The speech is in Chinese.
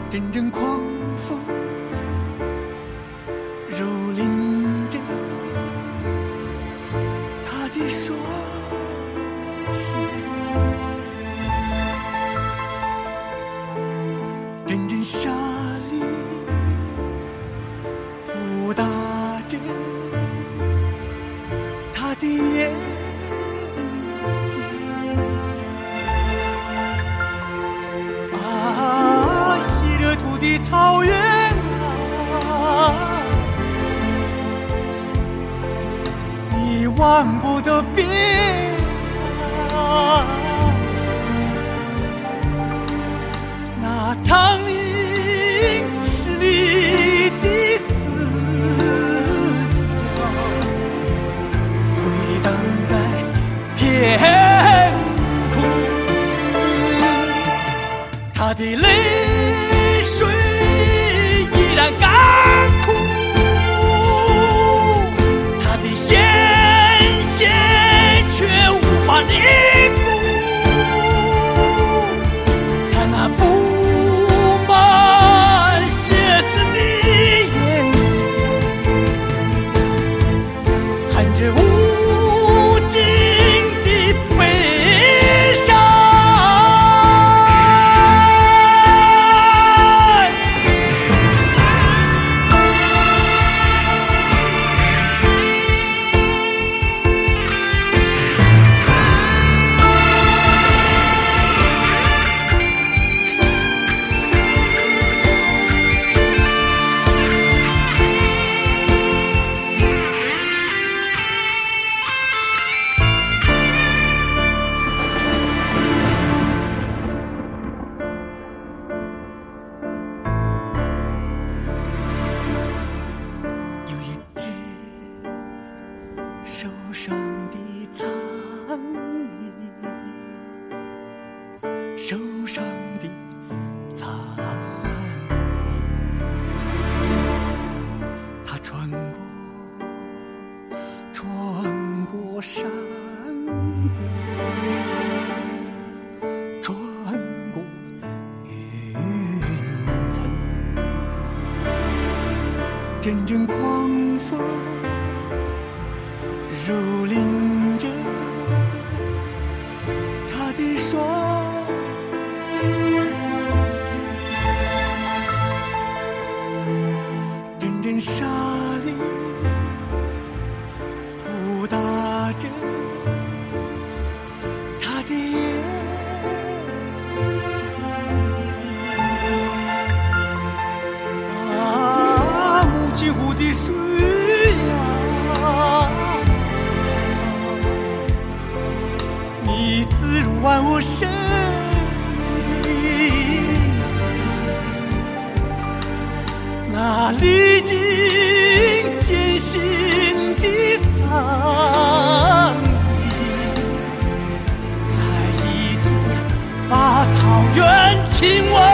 阵阵狂风蹂躏着他的双手，阵阵沙砾扑打着他的眼睛，西热土的草原啊，你望不得边啊，那苍鹰势力的死角回荡在天空，他的泪水依然干枯，他的鲜血却无法凝固，他那布满血丝的眼里含着无尽的悲伤。受伤的苍蝇，受伤的苍蝇，它穿过山谷，穿过云层，阵阵狂风蹂躏着他的双手，阵阵沙砾扑打着他的眼睛，母亲湖的水呀，你滋润万物生命，那历经艰辛的苍蝇，再一次把草原亲吻。